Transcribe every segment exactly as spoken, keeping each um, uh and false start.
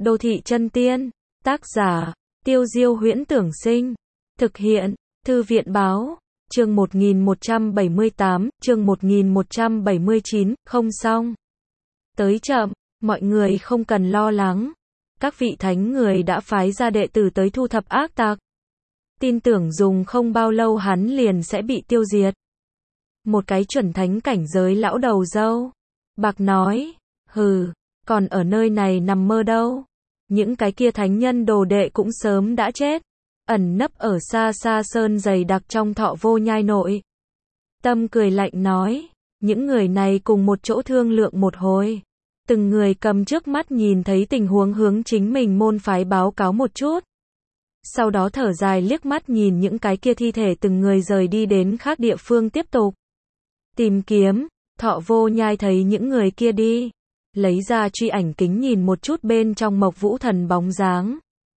Đô thị chân tiên, tác giả, Tiêu Diêu Huyễn Tưởng Sinh, thực hiện, Thư viện Báo, chương một nghìn một trăm bảy mươi tám, chương một nghìn một trăm bảy mươi chín, không xong. Tới chậm, mọi người không cần lo lắng. Các vị thánh người đã phái ra đệ tử tới thu thập ác tặc. Tin tưởng dùng không bao lâu hắn liền sẽ bị tiêu diệt. Một cái chuẩn thánh cảnh giới lão đầu râu bạc nói, hừ, còn ở nơi này nằm mơ đâu. Những cái kia thánh nhân đồ đệ cũng sớm đã chết, ẩn nấp ở xa xa sơn dày đặc trong Thọ Vô Nhai nội. Tâm cười lạnh nói, những người này cùng một chỗ thương lượng một hồi. Từng người cầm trước mắt nhìn thấy tình huống hướng chính mình môn phái báo cáo một chút. Sau đó thở dài liếc mắt nhìn những cái kia thi thể từng người rời đi đến khác địa phương tiếp tục tìm kiếm. Thọ Vô Nhai thấy những người kia đi, lấy ra truy ảnh kính nhìn một chút bên trong Mộc Vũ Thần bóng dáng.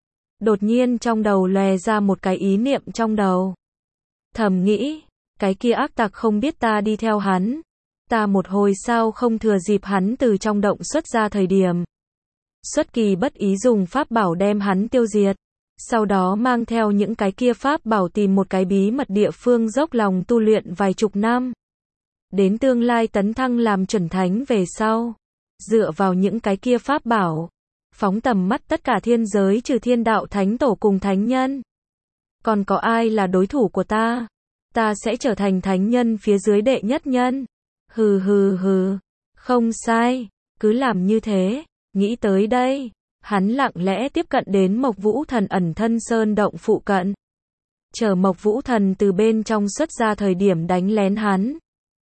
Đột nhiên trong đầu lòe ra một cái ý niệm trong đầu. Thầm nghĩ, cái kia ác tặc không biết ta đi theo hắn. Ta một hồi sao không thừa dịp hắn từ trong động xuất ra thời điểm. Xuất kỳ bất ý dùng pháp bảo đem hắn tiêu diệt. Sau đó mang theo những cái kia pháp bảo tìm một cái bí mật địa phương dốc lòng tu luyện vài chục năm. Đến tương lai tấn thăng làm chuẩn thánh về sau. Dựa vào những cái kia pháp bảo. Phóng tầm mắt tất cả thiên giới trừ thiên đạo thánh tổ cùng thánh nhân. Còn có ai là đối thủ của ta? Ta sẽ trở thành thánh nhân phía dưới đệ nhất nhân. Hừ hừ hừ. Không sai. Cứ làm như thế. Nghĩ tới đây. Hắn lặng lẽ tiếp cận đến Mộc Vũ Thần ẩn thân sơn động phụ cận. Chờ Mộc Vũ Thần từ bên trong xuất ra thời điểm đánh lén hắn.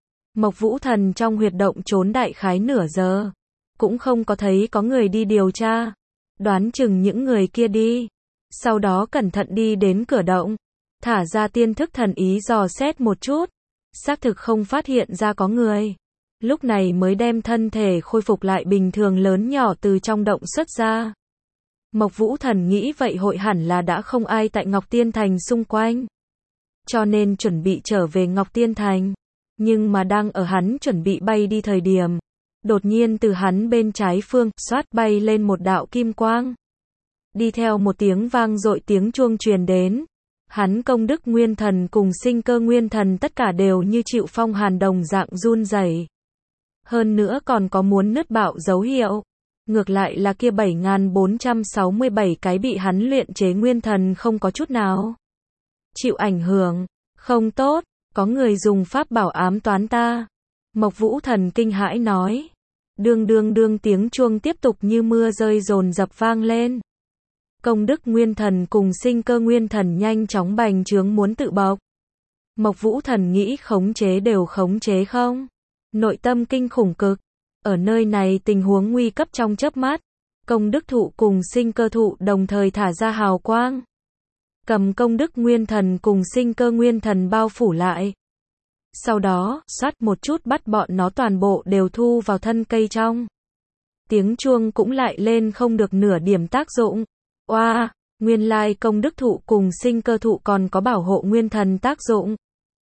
Mộc Vũ Thần trong huyệt động trốn đại khái nửa giờ. Cũng không có thấy có người đi điều tra. Đoán chừng những người kia đi. Sau đó cẩn thận đi đến cửa động. Thả ra tiên thức thần ý dò xét một chút. Xác thực không phát hiện ra có người. Lúc này mới đem thân thể khôi phục lại bình thường lớn nhỏ từ trong động xuất ra. Mộc Vũ Thần nghĩ vậy hội hẳn là đã không ai tại Ngọc Tiên Thành xung quanh. Cho nên chuẩn bị trở về Ngọc Tiên Thành. Nhưng mà đang ở hắn chuẩn bị bay đi thời điểm. Đột nhiên từ hắn bên trái phương, xoát bay lên một đạo kim quang. Đi theo một tiếng vang dội tiếng chuông truyền đến. Hắn công đức nguyên thần cùng sinh cơ nguyên thần tất cả đều như chịu phong hàn đồng dạng run rẩy. Hơn nữa còn có muốn nứt bạo dấu hiệu. Ngược lại là kia bảy nghìn bốn trăm sáu mươi bảy cái bị hắn luyện chế nguyên thần không có chút nào chịu ảnh hưởng. Không tốt, có người dùng pháp bảo ám toán ta. Mộc Vũ Thần kinh hãi nói. Đương đương đương tiếng chuông tiếp tục như mưa rơi dồn dập vang lên. Công đức nguyên thần cùng sinh cơ nguyên thần nhanh chóng bành trướng muốn tự bộc. Mộc Vũ Thần nghĩ khống chế đều khống chế không. Nội tâm kinh khủng cực. Ở nơi này tình huống nguy cấp trong chớp mắt. Công đức thụ cùng sinh cơ thụ đồng thời thả ra hào quang. Cầm công đức nguyên thần cùng sinh cơ nguyên thần bao phủ lại. Sau đó, xoát một chút bắt bọn nó toàn bộ đều thu vào thân cây trong. Tiếng chuông cũng lại lên không được nửa điểm tác dụng. Oa, wow, nguyên lai công đức thụ cùng sinh cơ thụ còn có bảo hộ nguyên thần tác dụng.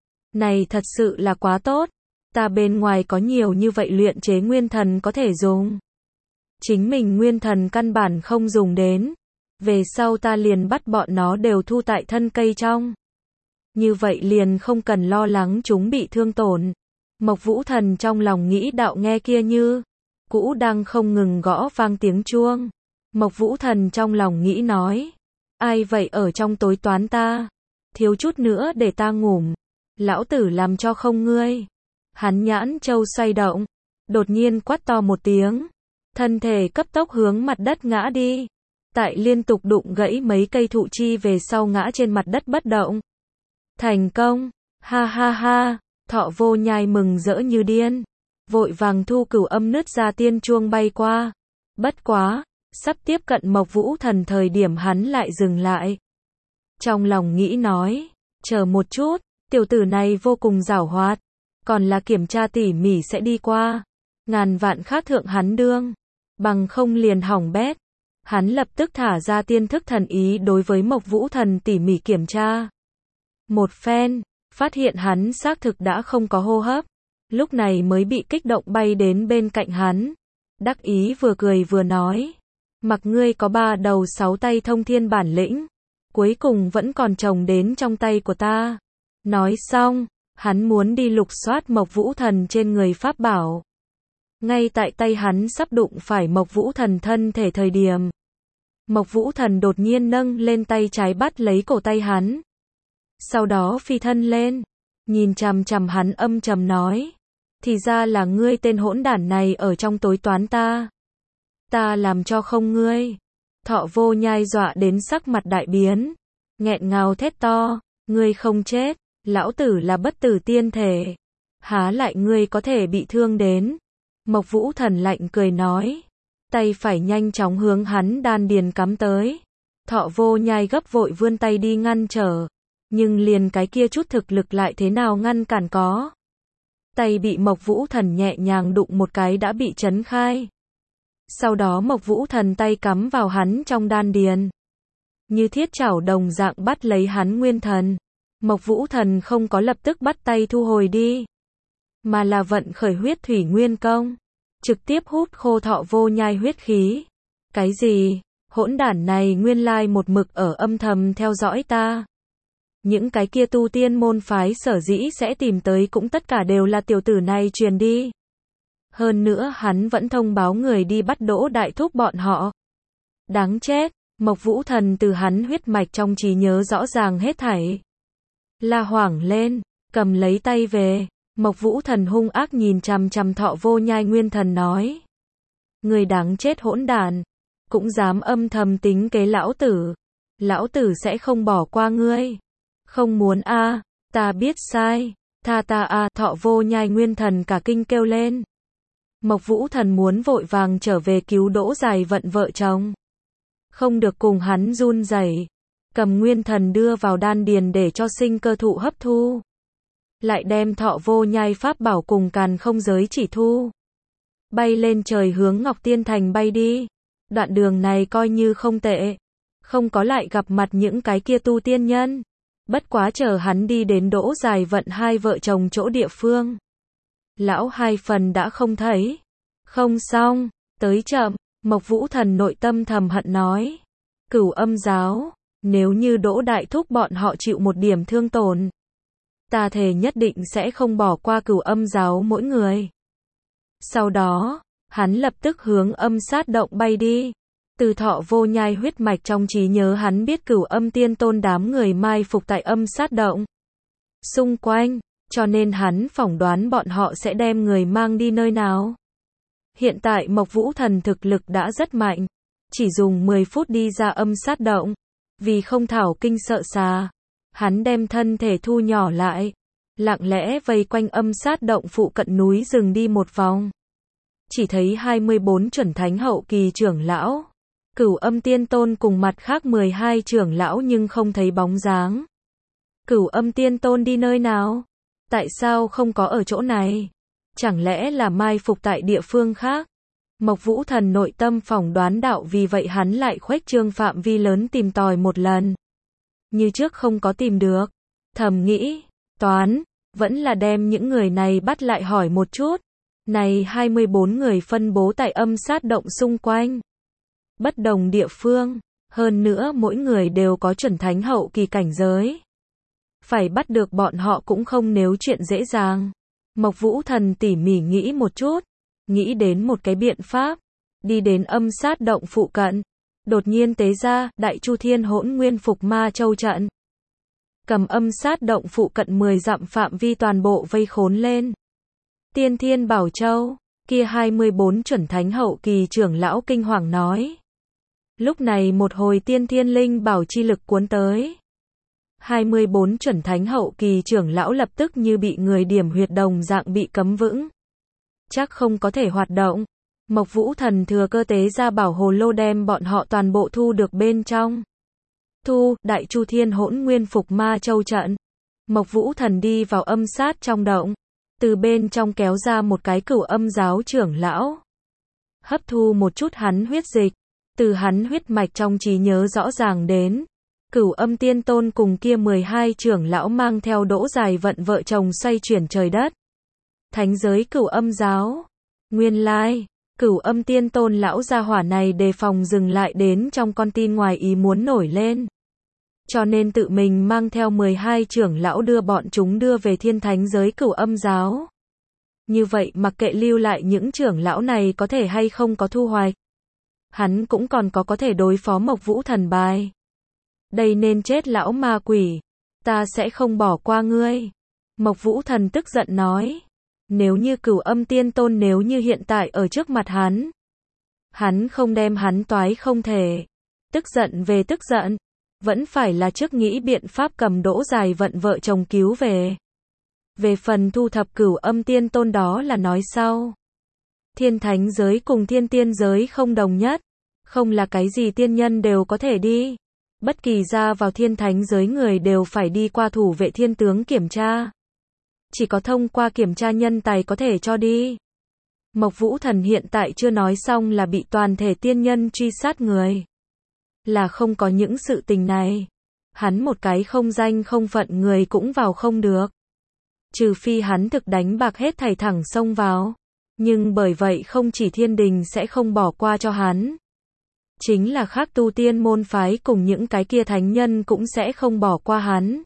Này thật sự là quá tốt. Ta bên ngoài có nhiều như vậy luyện chế nguyên thần có thể dùng. Chính mình nguyên thần căn bản không dùng đến. Về sau ta liền bắt bọn nó đều thu tại thân cây trong. Như vậy liền không cần lo lắng chúng bị thương tổn. Mộc Vũ Thần trong lòng nghĩ đạo nghe kia như cũ đang không ngừng gõ vang tiếng chuông. Mộc Vũ Thần trong lòng nghĩ nói. Ai vậy ở trong tối toán ta? Thiếu chút nữa để ta ngủm. Lão tử làm cho không ngươi. Hắn nhãn châu xoay động. Đột nhiên quát to một tiếng. Thân thể cấp tốc hướng mặt đất ngã đi. Tại liên tục đụng gãy mấy cây thụ chi về sau ngã trên mặt đất bất động. Thành công. Ha ha ha. Thọ Vô Nhai mừng rỡ như điên. Vội vàng thu cửu âm nứt ra tiên chuông bay qua. Bất quá. Sắp tiếp cận Mộc Vũ Thần thời điểm hắn lại dừng lại. Trong lòng nghĩ nói. Chờ một chút. Tiểu tử này vô cùng giảo hoạt. Còn là kiểm tra tỉ mỉ sẽ đi qua. Ngàn vạn khác thượng hắn đương. Bằng không liền hỏng bét. Hắn lập tức thả ra tiên thức thần ý đối với Mộc Vũ Thần tỉ mỉ kiểm tra. Một phen, phát hiện hắn xác thực đã không có hô hấp. Lúc này mới bị kích động bay đến bên cạnh hắn. Đắc ý vừa cười vừa nói. Mặc ngươi có ba đầu sáu tay thông thiên bản lĩnh, cuối cùng vẫn còn chồng đến trong tay của ta. Nói xong, hắn muốn đi lục soát Mộc Vũ Thần trên người pháp bảo. Ngay tại tay hắn sắp đụng phải Mộc Vũ Thần thân thể thời điểm, Mộc Vũ Thần đột nhiên nâng lên tay trái bắt lấy cổ tay hắn. Sau đó phi thân lên, nhìn chằm chằm hắn âm trầm nói. Thì ra là ngươi tên hỗn đản này ở trong tối toán ta. Ta làm cho không ngươi. Thọ Vô Nhai dọa đến sắc mặt đại biến. Nghẹn ngào thét to. Ngươi không chết. Lão tử là bất tử tiên thể. Há lại ngươi có thể bị thương đến. Mộc Vũ Thần lạnh cười nói. Tay phải nhanh chóng hướng hắn đan điền cắm tới. Thọ Vô Nhai gấp vội vươn tay đi ngăn trở. Nhưng liền cái kia chút thực lực lại thế nào ngăn cản có. Tay bị Mộc Vũ Thần nhẹ nhàng đụng một cái đã bị chấn khai. Sau đó Mộc Vũ Thần tay cắm vào hắn trong đan điền. Như thiết chảo đồng dạng bắt lấy hắn nguyên thần. Mộc Vũ Thần không có lập tức bắt tay thu hồi đi. Mà là vận khởi huyết thủy nguyên công. Trực tiếp hút khô Thọ Vô Nhai huyết khí. Cái gì? Hỗn đản này nguyên lai một mực ở âm thầm theo dõi ta. Những cái kia tu tiên môn phái sở dĩ sẽ tìm tới cũng tất cả đều là tiểu tử này truyền đi. Hơn nữa hắn vẫn thông báo người đi bắt Đỗ Đại Thúc bọn họ. Đáng chết, Mộc Vũ Thần từ hắn huyết mạch trong trí nhớ rõ ràng hết thảy. La hoảng lên, cầm lấy tay về, Mộc Vũ Thần hung ác nhìn chằm chằm Thọ Vô Nhai nguyên thần nói. Người đáng chết hỗn đản, cũng dám âm thầm tính kế lão tử. Lão tử sẽ không bỏ qua ngươi. Không muốn a, à, ta biết sai, tha ta a, à, Thọ Vô Nhai nguyên thần cả kinh kêu lên. Mộc Vũ Thần muốn vội vàng trở về cứu Đỗ Dài Vận vợ chồng. Không được cùng hắn run rẩy, cầm nguyên thần đưa vào đan điền để cho sinh cơ thụ hấp thu. Lại đem Thọ Vô Nhai pháp bảo cùng Càn Không Giới Chỉ thu. Bay lên trời hướng Ngọc Tiên Thành bay đi. Đoạn đường này coi như không tệ. Không có lại gặp mặt những cái kia tu tiên nhân. Bất quá chờ hắn đi đến Đỗ Dài Vận hai vợ chồng chỗ địa phương. Lão hai phần đã không thấy. Không xong, tới chậm, Mộc Vũ Thần nội tâm thầm hận nói. Cửu Âm giáo, nếu như Đỗ Đại Thúc bọn họ chịu một điểm thương tổn. Ta thề nhất định sẽ không bỏ qua Cửu Âm giáo mỗi người. Sau đó, hắn lập tức hướng âm sát động bay đi. Từ Thọ Vô Nhai huyết mạch trong trí nhớ hắn biết Cửu Âm tiên tôn đám người mai phục tại âm sát động. Xung quanh, cho nên hắn phỏng đoán bọn họ sẽ đem người mang đi nơi nào. Hiện tại Mộc Vũ Thần thực lực đã rất mạnh. Chỉ dùng mười phút đi ra âm sát động. Vì không thảo kinh sợ xà. Hắn đem thân thể thu nhỏ lại. Lặng lẽ vây quanh âm sát động phụ cận núi rừng đi một vòng. Chỉ thấy hai mươi bốn chuẩn thánh hậu kỳ trưởng lão. Cửu Âm tiên tôn cùng mặt khác mười hai trưởng lão nhưng không thấy bóng dáng. Cửu Âm tiên tôn đi nơi nào? Tại sao không có ở chỗ này? Chẳng lẽ là mai phục tại địa phương khác? Mộc Vũ Thần nội tâm phỏng đoán đạo, vì vậy hắn lại khuếch trương phạm vi lớn tìm tòi một lần. Như trước không có tìm được. Thầm nghĩ, toán, vẫn là đem những người này bắt lại hỏi một chút. Này hai mươi bốn người phân bố tại âm sát động xung quanh. Bất đồng địa phương, hơn nữa mỗi người đều có chuẩn thánh hậu kỳ cảnh giới. Phải bắt được bọn họ cũng không nếu chuyện dễ dàng. Mộc Vũ Thần tỉ mỉ nghĩ một chút, nghĩ đến một cái biện pháp, đi đến âm sát động phụ cận, đột nhiên tế ra Đại Chu Thiên Hỗn Nguyên Phục Ma Châu trận. Cầm âm sát động phụ cận mười dặm phạm vi toàn bộ vây khốn lên. Tiên Thiên Bảo Châu, kia hai mươi bốn chuẩn thánh hậu kỳ trưởng lão kinh hoàng nói. Lúc này một hồi tiên thiên linh bảo chi lực cuốn tới. hai mươi bốn chuẩn thánh hậu kỳ trưởng lão lập tức như bị người điểm huyệt đồng dạng bị cấm vững. Chắc không có thể hoạt động. Mộc Vũ Thần thừa cơ tế ra bảo hồ lô đem bọn họ toàn bộ thu được bên trong. Thu, Đại Chu Thiên Hỗn Nguyên Phục Ma Châu trận. Mộc Vũ Thần đi vào âm sát trong động. Từ bên trong kéo ra một cái Cửu Âm giáo trưởng lão. Hấp thu một chút hắn huyết dịch. Từ hắn huyết mạch trong trí nhớ rõ ràng đến. Cửu Âm tiên tôn cùng kia mười hai trưởng lão mang theo Đỗ Dài Vận vợ chồng xoay chuyển trời đất. Thánh giới Cửu Âm giáo. Nguyên lai, Cửu Âm Tiên Tôn lão gia hỏa này đề phòng dừng lại đến trong con tin ngoài ý muốn nổi lên. Cho nên tự mình mang theo mười hai trưởng lão đưa bọn chúng đưa về thiên thánh giới Cửu Âm giáo. Như vậy mặc kệ lưu lại những trưởng lão này có thể hay không có thu hoạch. Hắn cũng còn có có thể đối phó Mộc Vũ Thần bài. Đây nên chết lão ma quỷ. Ta sẽ không bỏ qua ngươi. Mộc Vũ Thần tức giận nói. Nếu như Cửu Âm Tiên Tôn nếu như hiện tại ở trước mặt hắn. Hắn không đem hắn toái không thể. Tức giận về tức giận. Vẫn phải là trước nghĩ biện pháp cầm Đỗ Dài Vận vợ chồng cứu về. Về phần thu thập Cửu Âm Tiên Tôn đó là nói sau. Thiên thánh giới cùng thiên tiên giới không đồng nhất. Không là cái gì tiên nhân đều có thể đi. Bất kỳ ra vào thiên thánh giới người đều phải đi qua thủ vệ thiên tướng kiểm tra. Chỉ có thông qua kiểm tra nhân tài có thể cho đi. Mộc Vũ Thần hiện tại chưa nói xong là bị toàn thể tiên nhân truy sát người. Là không có những sự tình này. Hắn một cái không danh không phận người cũng vào không được. Trừ phi hắn thực đánh bạc hết thảy thẳng xông vào. Nhưng bởi vậy không chỉ thiên đình sẽ không bỏ qua cho hắn. Chính là khác tu tiên môn phái cùng những cái kia thánh nhân cũng sẽ không bỏ qua hắn.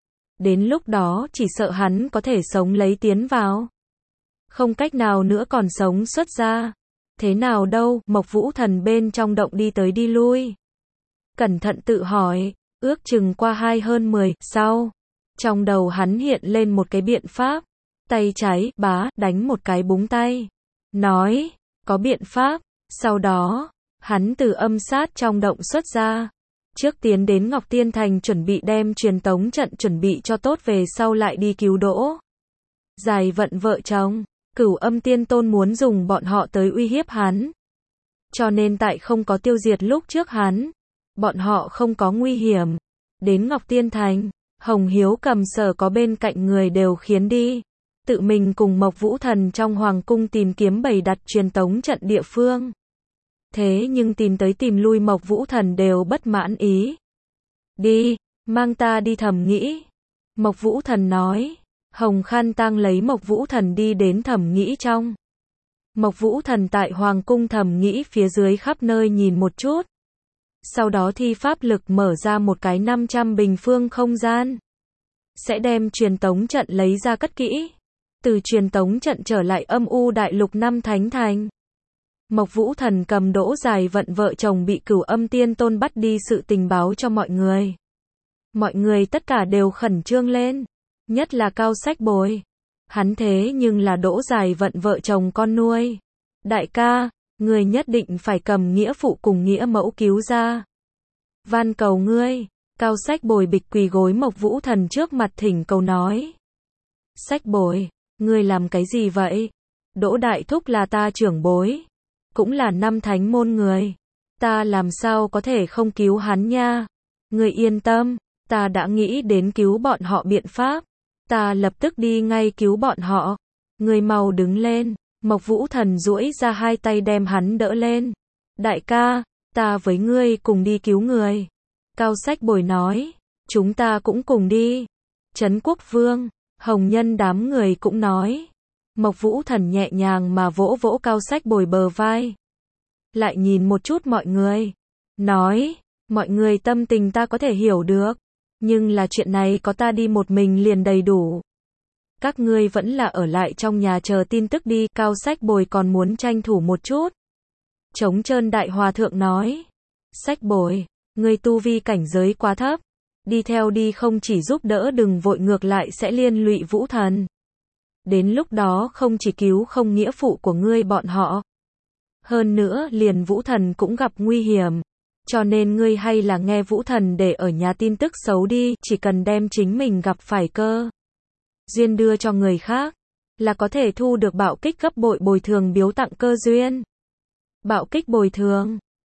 Đến lúc đó chỉ sợ hắn có thể sống lấy tiến vào. Không cách nào nữa còn sống xuất ra. Thế nào đâu, Mộc Vũ Thần bên trong động đi tới đi lui. Cẩn thận tự hỏi, ước chừng qua hai hơn mười, sau. Trong đầu hắn hiện lên một cái biện pháp. Tay trái, bá, đánh một cái búng tay. Nói, có biện pháp. Sau đó, hắn từ âm sát trong động xuất ra. Trước tiến đến Ngọc Tiên Thành chuẩn bị đem truyền tống trận chuẩn bị cho tốt về sau lại đi cứu Đỗ Dài Vận vợ chồng. Cửu Âm Tiên Tôn muốn dùng bọn họ tới uy hiếp hắn. Cho nên tại không có tiêu diệt lúc trước hắn. Bọn họ không có nguy hiểm. Đến Ngọc Tiên Thành, Hồng Hiếu cầm sở có bên cạnh người đều khiến đi. Tự mình cùng Mộc Vũ Thần trong hoàng cung tìm kiếm bày đặt truyền tống trận địa phương. Thế nhưng tìm tới tìm lui Mộc Vũ Thần đều bất mãn ý. Đi, mang ta đi Thẩm Nghĩ. Mộc Vũ Thần nói. Hồng Khăn Tang lấy Mộc Vũ Thần đi đến Thẩm Nghĩ trong. Mộc Vũ Thần tại hoàng cung Thẩm Nghĩ phía dưới khắp nơi nhìn một chút. Sau đó thi pháp lực mở ra một cái năm trăm bình phương không gian. Sẽ đem truyền tống trận lấy ra cất kỹ. Từ truyền tống trận trở lại âm u đại lục năm thánh thành. Mộc Vũ Thần cầm Đỗ Dài Vận vợ chồng bị Cửu Âm Tiên Tôn bắt đi sự tình báo cho mọi người. Mọi người tất cả đều khẩn trương lên. Nhất là Cao Sách Bồi. Hắn thế nhưng là Đỗ Dài Vận vợ chồng con nuôi. Đại ca, người nhất định phải cầm nghĩa phụ cùng nghĩa mẫu cứu ra. Van cầu ngươi. Cao Sách Bồi bịch quỳ gối Mộc Vũ Thần trước mặt thỉnh cầu nói. Sách Bồi, ngươi làm cái gì vậy? Đỗ Đại Thúc là ta trưởng bối. Cũng là năm thánh môn người. Ta làm sao có thể không cứu hắn nha. Ngươi yên tâm, ta đã nghĩ đến cứu bọn họ biện pháp. Ta lập tức đi ngay cứu bọn họ. Ngươi mau đứng lên. Mộc Vũ Thần duỗi ra hai tay đem hắn đỡ lên. Đại ca, ta với ngươi cùng đi cứu người. Cao Sách Bồi nói. Chúng ta cũng cùng đi. Trấn Quốc Vương, Hồng Nhân đám người cũng nói. Mộc Vũ Thần nhẹ nhàng mà vỗ vỗ Cao Sách Bồi bờ vai. Lại nhìn một chút mọi người. Nói, mọi người tâm tình ta có thể hiểu được. Nhưng là chuyện này có ta đi một mình liền đầy đủ. Các ngươi vẫn là ở lại trong nhà chờ tin tức đi. Cao Sách Bồi còn muốn tranh thủ một chút. Trống Trơn Đại Hòa Thượng nói. Sách Bồi, ngươi tu vi cảnh giới quá thấp. Đi theo đi không chỉ giúp đỡ đừng vội ngược lại sẽ liên lụy Vũ Thần. Đến lúc đó không chỉ cứu không nghĩa phụ của ngươi bọn họ. Hơn nữa liền Vũ Thần cũng gặp nguy hiểm. Cho nên ngươi hay là nghe Vũ Thần để ở nhà tin tức xấu đi. Chỉ cần đem chính mình gặp phải cơ duyên đưa cho người khác. Là có thể thu được bạo kích gấp bội bồi thường biếu tặng cơ duyên. Bạo kích bồi thường.